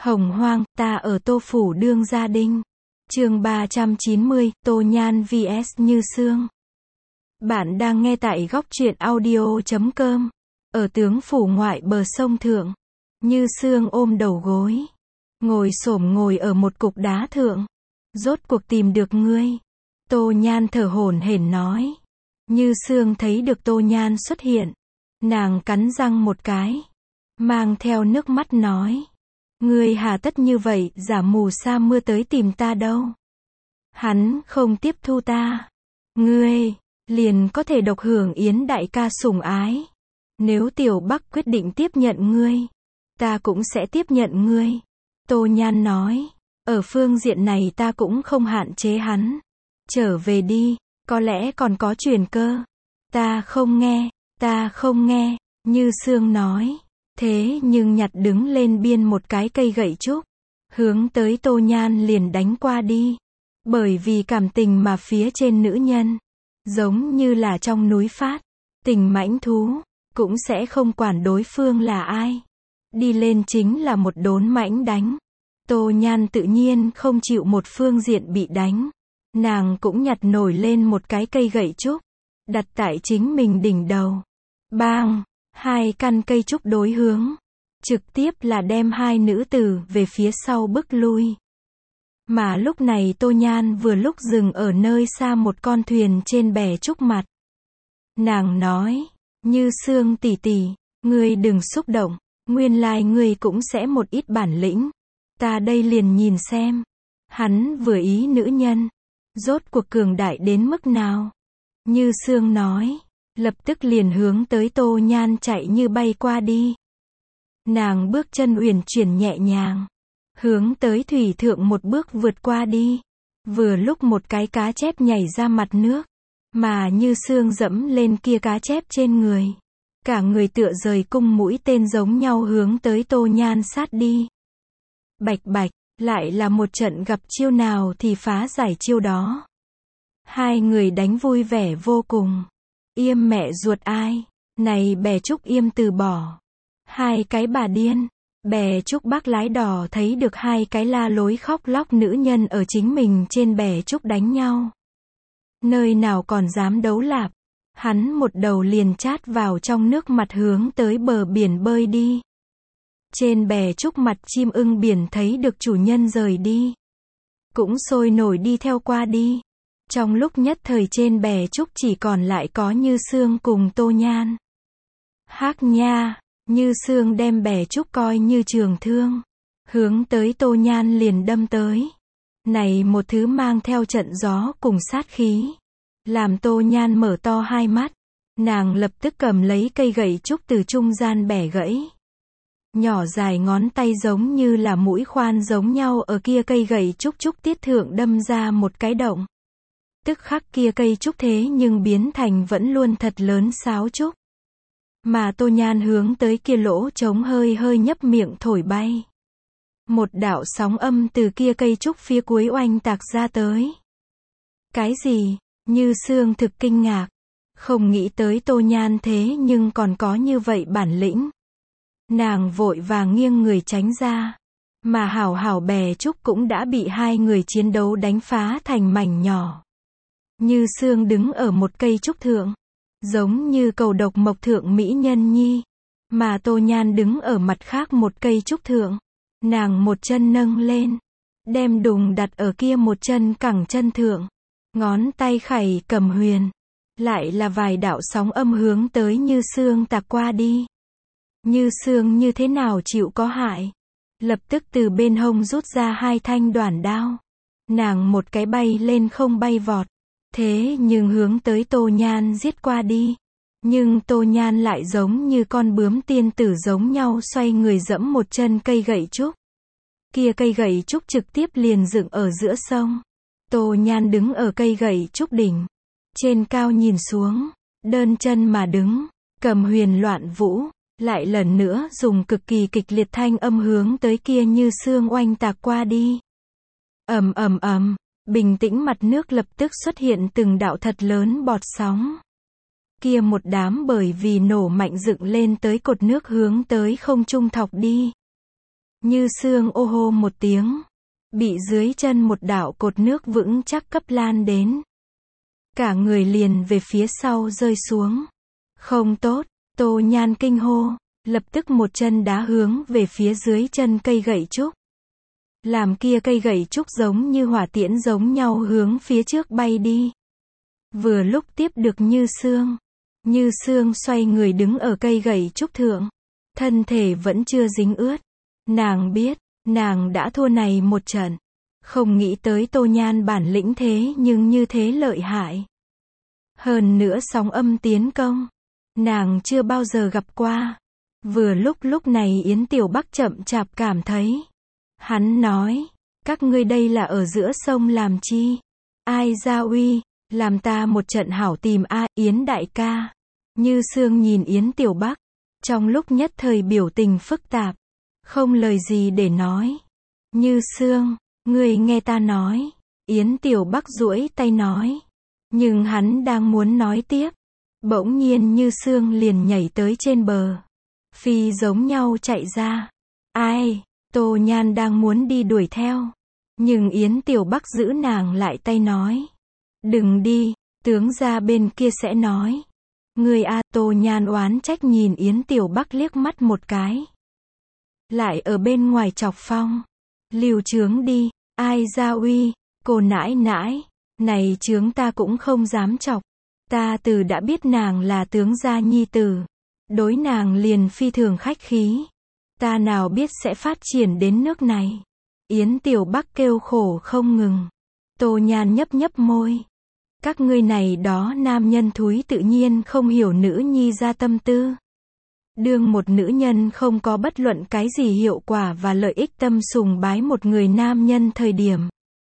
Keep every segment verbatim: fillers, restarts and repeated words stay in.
Hồng hoang, ta ở Tô Phủ đương gia đinh. Chương ba trăm chín mươi, Tô Nhan vs Như Sương. Bạn đang nghe tại góc truyện audio chấm com. Ở tướng phủ ngoại bờ sông thượng, Như Sương ôm đầu gối, ngồi xổm ngồi ở một cục đá thượng. Rốt cuộc tìm được ngươi. Tô Nhan thở hổn hển nói. Như Sương thấy được Tô Nhan xuất hiện, nàng cắn răng một cái, mang theo nước mắt nói. Ngươi hà tất như vậy, giả mù sa mưa tới tìm ta đâu. Hắn không tiếp thu ta, ngươi liền có thể độc hưởng Yến đại ca sủng ái. Nếu Tiểu Bắc quyết định tiếp nhận ngươi, ta cũng sẽ tiếp nhận ngươi. Tô Nhan nói, ở phương diện này ta cũng không hạn chế hắn. Trở về đi, có lẽ còn có chuyển cơ. Ta không nghe, ta không nghe, Như Sương nói. Thế nhưng nhặt đứng lên biên một cái cây gậy trúc, hướng tới Tô Nhan liền đánh qua đi. Bởi vì cảm tình mà phía trên nữ nhân, giống như là trong núi phát, tình mãnh thú, cũng sẽ không quản đối phương là ai. Đi lên chính là một đốn mãnh đánh. Tô Nhan tự nhiên không chịu một phương diện bị đánh. Nàng cũng nhặt nổi lên một cái cây gậy trúc, đặt tại chính mình đỉnh đầu. Bang! Hai căn cây trúc đối hướng, trực tiếp là đem hai nữ tử về phía sau bức lui. Mà lúc này Tô Nhan vừa lúc dừng ở nơi xa một con thuyền trên bè trúc mặt. Nàng nói, Như Sương tỷ tỷ, ngươi đừng xúc động, nguyên lai ngươi cũng sẽ một ít bản lĩnh. Ta đây liền nhìn xem, hắn vừa ý nữ nhân, rốt cuộc cường đại đến mức nào. Như Sương nói, lập tức liền hướng tới Tô Nhan chạy như bay qua đi. Nàng bước chân uyển chuyển nhẹ nhàng, hướng tới thủy thượng một bước vượt qua đi. Vừa lúc một cái cá chép nhảy ra mặt nước, mà Như Sương dẫm lên kia cá chép trên người. Cả người tựa rời cung mũi tên giống nhau hướng tới Tô Nhan sát đi. Bạch bạch, lại là một trận gặp chiêu nào thì phá giải chiêu đó. Hai người đánh vui vẻ vô cùng. Yêm mẹ ruột ai, này bè trúc Yêm từ bỏ. Hai cái bà điên, bè trúc bác lái đò thấy được hai cái la lối khóc lóc nữ nhân ở chính mình trên bè trúc đánh nhau. Nơi nào còn dám đấu lạp, hắn một đầu liền chát vào trong nước mặt hướng tới bờ biển bơi đi. Trên bè trúc mặt chim ưng biển thấy được chủ nhân rời đi, cũng sôi nổi đi theo qua đi. Trong lúc nhất thời trên bè trúc chỉ còn lại có Như Sương cùng Tô Nhan. Hắc nha, Như Sương đem bè trúc coi như trường thương, hướng tới Tô Nhan liền đâm tới. Này một thứ mang theo trận gió cùng sát khí, làm Tô Nhan mở to hai mắt. Nàng lập tức cầm lấy cây gậy trúc từ trung gian bẻ gãy. Nhỏ dài ngón tay giống như là mũi khoan giống nhau ở kia cây gậy trúc trúc tiết thượng đâm ra một cái động. Tức khắc kia cây trúc thế nhưng biến thành vẫn luôn thật lớn sáo trúc. Mà Tô Nhan hướng tới kia lỗ trống hơi hơi nhấp miệng thổi bay. Một đạo sóng âm từ kia cây trúc phía cuối oanh tạc ra tới. Cái gì? Như Sương thực kinh ngạc. Không nghĩ tới Tô Nhan thế nhưng còn có như vậy bản lĩnh. Nàng vội vàng nghiêng người tránh ra. Mà hảo hảo bè trúc cũng đã bị hai người chiến đấu đánh phá thành mảnh nhỏ. Như Sương đứng ở một cây trúc thượng, giống như cầu độc mộc thượng mỹ nhân nhi. Mà Tô Nhan đứng ở mặt khác một cây trúc thượng. Nàng một chân nâng lên, đem đùng đặt ở kia một chân cẳng chân thượng. Ngón tay khẩy cầm huyền, lại là vài đạo sóng âm hướng tới Như Sương tạc qua đi. Như Sương như thế nào chịu có hại, lập tức từ bên hông rút ra hai thanh đoản đao. Nàng một cái bay lên không bay vọt, thế nhưng hướng tới Tô Nhan giết qua đi. Nhưng Tô Nhan lại giống như con bướm tiên tử giống nhau xoay người dẫm một chân cây gậy trúc. Kia cây gậy trúc trực tiếp liền dựng ở giữa sông. Tô Nhan đứng ở cây gậy trúc đỉnh, trên cao nhìn xuống, đơn chân mà đứng, cầm huyền loạn vũ, lại lần nữa dùng cực kỳ kịch liệt thanh âm hướng tới kia Như Sương oanh tạc qua đi. Ầm ầm ầm, bình tĩnh mặt nước lập tức xuất hiện từng đạo thật lớn bọt sóng. Kia một đám bởi vì nổ mạnh dựng lên tới cột nước hướng tới không trung thọc đi. Như Sương ô hô một tiếng, bị dưới chân một đạo cột nước vững chắc cấp lan đến. Cả người liền về phía sau rơi xuống. Không tốt, Tô Nhan kinh hô, lập tức một chân đá hướng về phía dưới chân cây gậy trúc. Làm kia cây gậy trúc giống như hỏa tiễn giống nhau hướng phía trước bay đi. Vừa lúc tiếp được Như Sương. Như Sương xoay người đứng ở cây gậy trúc thượng. Thân thể vẫn chưa dính ướt. Nàng biết, nàng đã thua này một trận. Không nghĩ tới Tô Nhan bản lĩnh thế nhưng như thế lợi hại. Hơn nữa sóng âm tiến công. Nàng chưa bao giờ gặp qua. Vừa lúc lúc này Yến Tiểu Bắc chậm chạp cảm thấy. Hắn nói, các ngươi đây là ở giữa sông làm chi? Ai ra uy, làm ta một trận hảo tìm a, Yến đại ca. Như Sương nhìn Yến Tiểu Bắc, trong lúc nhất thời biểu tình phức tạp, không lời gì để nói. Như Sương, ngươi nghe ta nói. Yến Tiểu Bắc duỗi tay nói. Nhưng hắn đang muốn nói tiếp. Bỗng nhiên Như Sương liền nhảy tới trên bờ. Phi giống nhau chạy ra. Ai? Tô Nhan đang muốn đi đuổi theo. Nhưng Yến Tiểu Bắc giữ nàng lại tay nói. Đừng đi, tướng gia bên kia sẽ nói. Người a, Tô Nhan oán trách nhìn Yến Tiểu Bắc liếc mắt một cái. Lại ở bên ngoài chọc phong. Liều chướng đi, ai ra uy, cô nãi nãi, này chướng ta cũng không dám chọc. Ta từ đã biết nàng là tướng gia nhi tử. Đối nàng liền phi thường khách khí. Ta nào biết sẽ phát triển đến nước này. Yến Tiểu Bắc kêu khổ không ngừng. Tô Nhan nhấp nhấp môi. Các ngươi này đó nam nhân thúi tự nhiên không hiểu nữ nhi ra tâm tư. Đương một nữ nhân không có bất luận cái gì hiệu quả và lợi ích tâm sùng bái một người nam nhân thời điểm.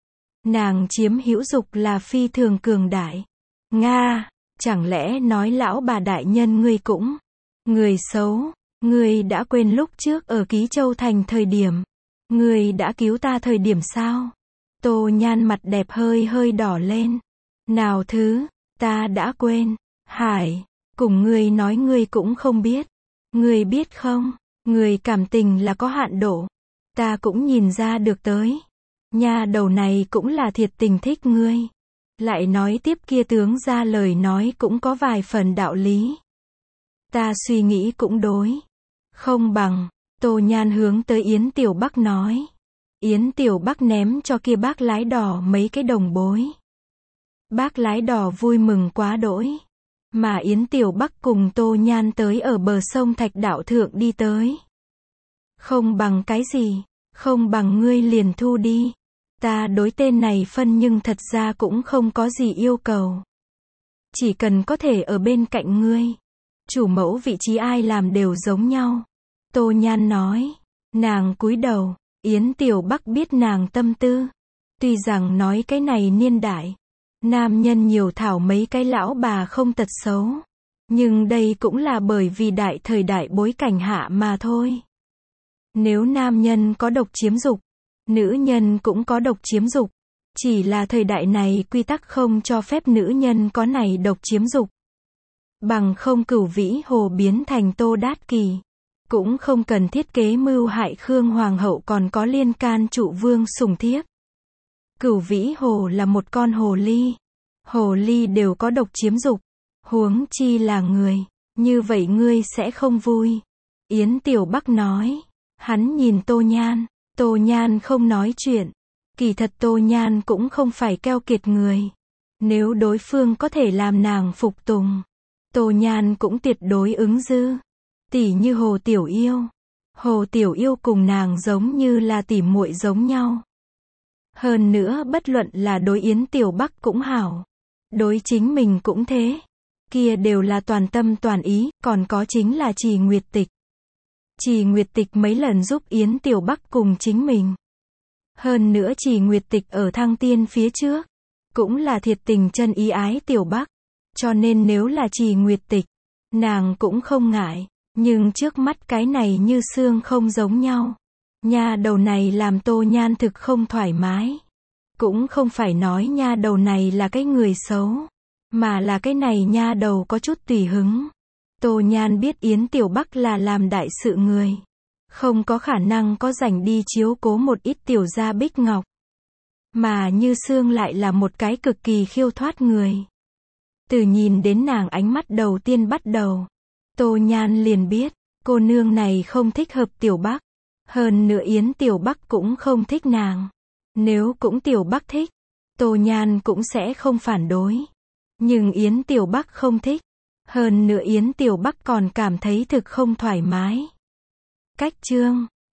Nàng chiếm hữu dục là phi thường cường đại. Nga, chẳng lẽ nói lão bà đại nhân ngươi cũng. Người xấu, ngươi đã quên lúc trước ở Ký Châu Thành thời điểm. Ngươi đã cứu ta thời điểm sao? Tô Nhan mặt đẹp hơi hơi đỏ lên. Nào thứ, ta đã quên. Hải, cùng ngươi nói ngươi cũng không biết. Ngươi biết không, ngươi cảm tình là có hạn độ. Ta cũng nhìn ra được tới. Nha đầu này cũng là thiệt tình thích ngươi. Lại nói tiếp kia tướng ra lời nói cũng có vài phần đạo lý. Ta suy nghĩ cũng đối. Không bằng, Tô Nhan hướng tới Yến Tiểu Bắc nói. Yến Tiểu Bắc ném cho kia bác lái đỏ mấy cái đồng bối. Bác lái đỏ vui mừng quá đỗi. Mà Yến Tiểu Bắc cùng Tô Nhan tới ở bờ sông Thạch Đạo Thượng đi tới. Không bằng cái gì, không bằng ngươi liền thu đi. Ta đối tên này phân nhưng thật ra cũng không có gì yêu cầu. Chỉ cần có thể ở bên cạnh ngươi. Chủ mẫu vị trí ai làm đều giống nhau. Tô Nhan nói. Nàng cúi đầu. Yến Tiểu Bắc biết nàng tâm tư. Tuy rằng nói cái này niên đại. Nam nhân nhiều thảo mấy cái lão bà không tật xấu. Nhưng đây cũng là bởi vì đại thời đại bối cảnh hạ mà thôi. Nếu nam nhân có độc chiếm dục, nữ nhân cũng có độc chiếm dục. Chỉ là thời đại này quy tắc không cho phép nữ nhân có này độc chiếm dục. Bằng không Cửu Vĩ Hồ biến thành Tô Đát Kỳ. Cũng không cần thiết kế mưu hại Khương Hoàng hậu còn có liên can trụ vương sủng thiếp. Cửu Vĩ Hồ là một con hồ ly. Hồ ly đều có độc chiếm dục. Huống chi là người. Như vậy ngươi sẽ không vui. Yến Tiểu Bắc nói. Hắn nhìn Tô Nhan. Tô Nhan không nói chuyện. Kỳ thật Tô Nhan cũng không phải keo kiệt người. Nếu đối phương có thể làm nàng phục tùng. Tô Nhan cũng tuyệt đối ứng dư. Tỉ như Hồ Tiểu Yêu. Hồ Tiểu Yêu cùng nàng giống như là tỉ muội giống nhau. Hơn nữa bất luận là đối Yến Tiểu Bắc cũng hảo. Đối chính mình cũng thế. Kia đều là toàn tâm toàn ý, còn có chính là Trì Nguyệt Tịch. Trì Nguyệt Tịch mấy lần giúp Yến Tiểu Bắc cùng chính mình. Hơn nữa Trì Nguyệt Tịch ở Thăng Tiên phía trước. Cũng là thiệt tình chân ý ái Tiểu Bắc. Cho nên nếu là Trì Nguyệt Tịch, nàng cũng không ngại. Nhưng trước mắt cái này Như Sương không giống nhau. Nha đầu này làm Tô Nhan thực không thoải mái. Cũng không phải nói nha đầu này là cái người xấu. Mà là cái này nha đầu có chút tùy hứng. Tô Nhan biết Yến Tiểu Bắc là làm đại sự người. không có khả năng có rảnh đi chiếu cố một ít tiểu gia bích ngọc. Mà Như Sương lại là một cái cực kỳ khiêu thoát người. Từ nhìn đến nàng ánh mắt đầu tiên bắt đầu, Tô Nhan liền biết, cô nương này không thích hợp Tiểu Bắc. Hơn nữa Yến Tiểu Bắc cũng không thích nàng. Nếu cũng Tiểu Bắc thích, Tô Nhan cũng sẽ không phản đối. Nhưng Yến Tiểu Bắc không thích. Hơn nữa Yến Tiểu Bắc còn cảm thấy thực không thoải mái. Cách chương